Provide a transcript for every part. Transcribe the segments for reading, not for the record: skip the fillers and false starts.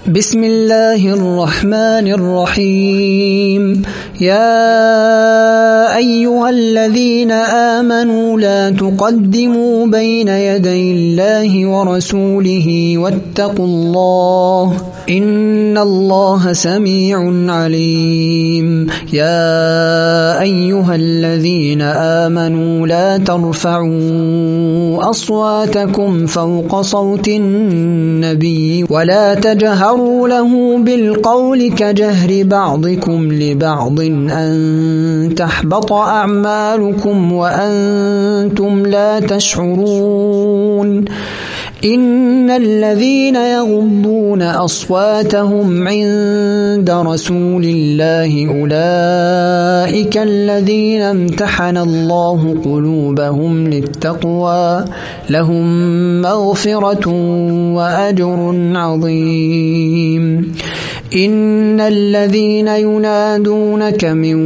بسم الله الرحمن الرحيم. يا أيها الذين آمنوا لا تقدموا بين يدي الله ورسوله واتقوا الله إن الله سميع عليم. يا أيها الذين آمنوا لا ترفعوا أصواتكم فوق صوت النبي ولا تجهروا له بالقول كجهر بعضكم لبعض أن تحبط أعمالكم وأنتم لا تشعرون. إن الذين يغضون أصواتهم عند رسول الله أولئك الذين امتحن الله قلوبهم للتقوى لهم مغفرة وأجر عظيم. إن الذين ينادونك من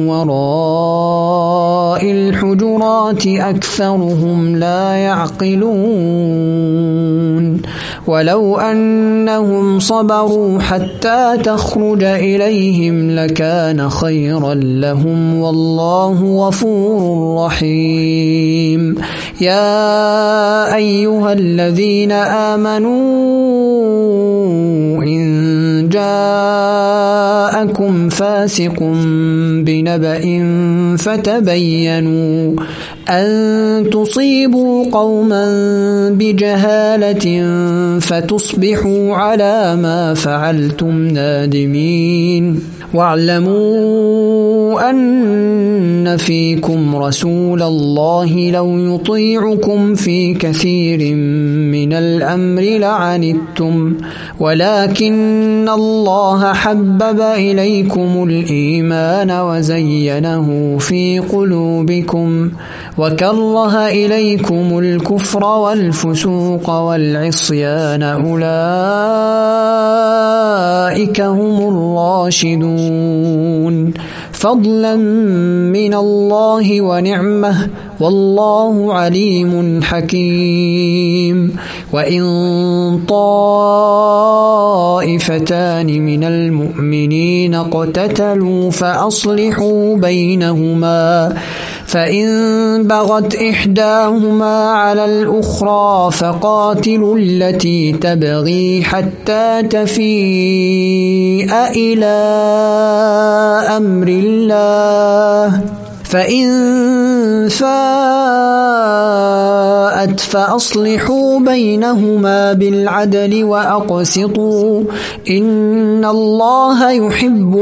وراء الحجرات أكثرهم لا يعقلون. ولو أنهم صبروا حتى تخرج إليهم لكان خيرا لهم والله غفور رحيم. يا أيها الذين آمنوا إن جاءكم فاسق بنبأ فتبينوا أن تصيبوا قوما بجهالة فتصبحوا على ما فعلتم نادمين. واعلموا أن فيكم رسول الله لو يطيعكم في كثير من الأمر لعنتم ولكن الله حبب إليكم الإيمان وزينه في قلوبكم وكره إليكم الكفر والفسوق والعصيان أولئك هم الراشدون فضلا من الله ونعمه والله عليم حكيم. وإن طائفتان من المؤمنين اقتتلوا فأصلحوا بينهما فإن بغت إحداهما على الأخرى فقاتلوا التي تبغي حتى تفيء إلى أمر الله فإن فاءت فأصلحوا بينهما بالعدل وأقسطوا إن الله يحب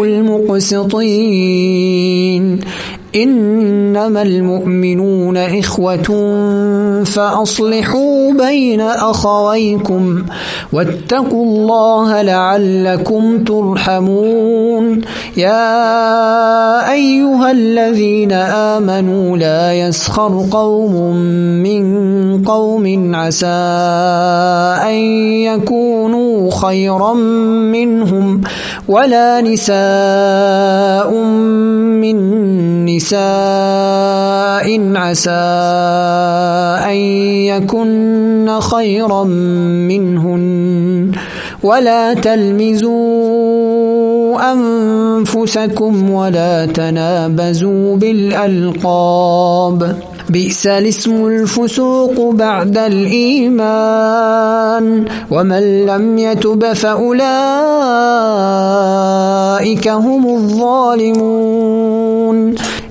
المقسطين. إنما المؤمنون إخوة فأصلحوا بين أخويكم واتقوا الله لعلكم ترحمون. يا أيها الذين آمنوا لا يسخر قوم من قوم عسى أن يكونوا خيرا منهم ولا نساء من نساء عسى أن يكن خيرا منهن ولا تلمزوا أنفسكم ولا تنابزوا بالألقاب بئس الاسم الفسوق بعد الإيمان ومن لم يتب فأولئك هم الظالمون.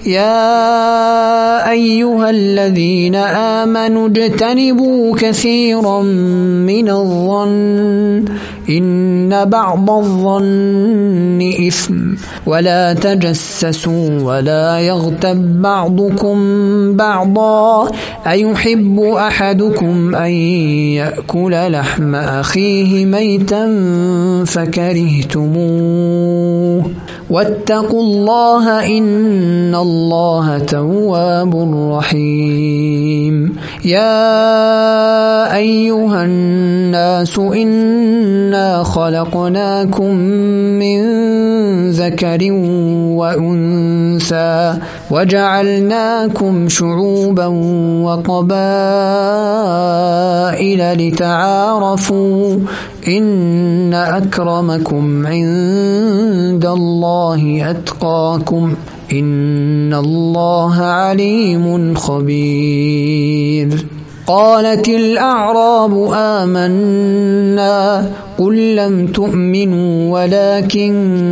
يا أيها الذين آمنوا اجتنبوا كثيرا من الظن إن بعض الظن إثم ولا تجسسوا ولا يغتب بعضكم بعضا أيحب أحدكم أن يأكل لحم أخيه ميتا فكرهتموه واتقوا الله إن الله تواب رحيم. يا أيها الناس إن إنا خلقناكم من ذكر وأنثى وجعلناكم شعوبا وقبائل لتعارفوا إن أكرمكم عند الله أتقاكم إن الله عليم خبير. قالت الأعراب آمنا قل لم تؤمنوا ولكن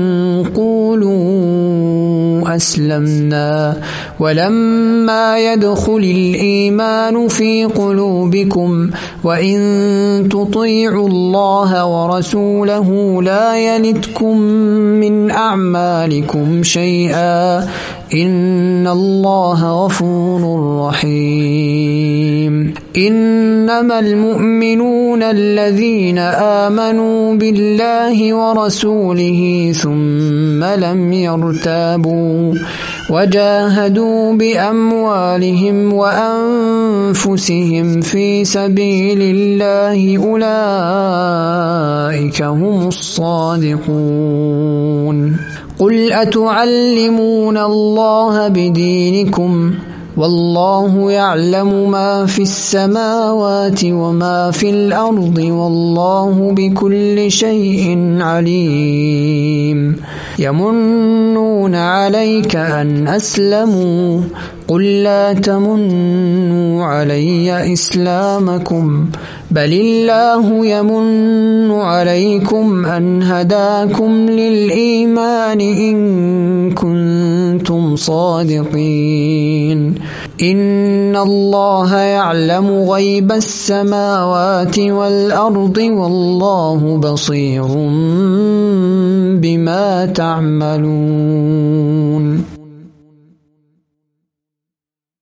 قولوا أسلمنا ولما يدخل الإيمان في قلوبكم وإن تطيعوا الله ورسوله لا يلتكم من أعمالكم شيئا إن الله غفور رحيم. إنما المؤمنون الذين آمنوا بالله ورسوله ثم لم يرتابوا وجاهدوا بأموالهم وأنفسهم في سبيل الله أولئك هم الصادقون. قل أتعلمون الله بدينكم والله يعلم ما في السماوات وما في الأرض والله بكل شيء عليم. يمنون عليك أن أسلموا قل لا تمنوا علي إسلامكم بل الله يمن عليكم أن هداكم للإيمان إن كنتم صادقين. إن الله يعلم غيب السماوات والأرض والله بصير بما تعملون.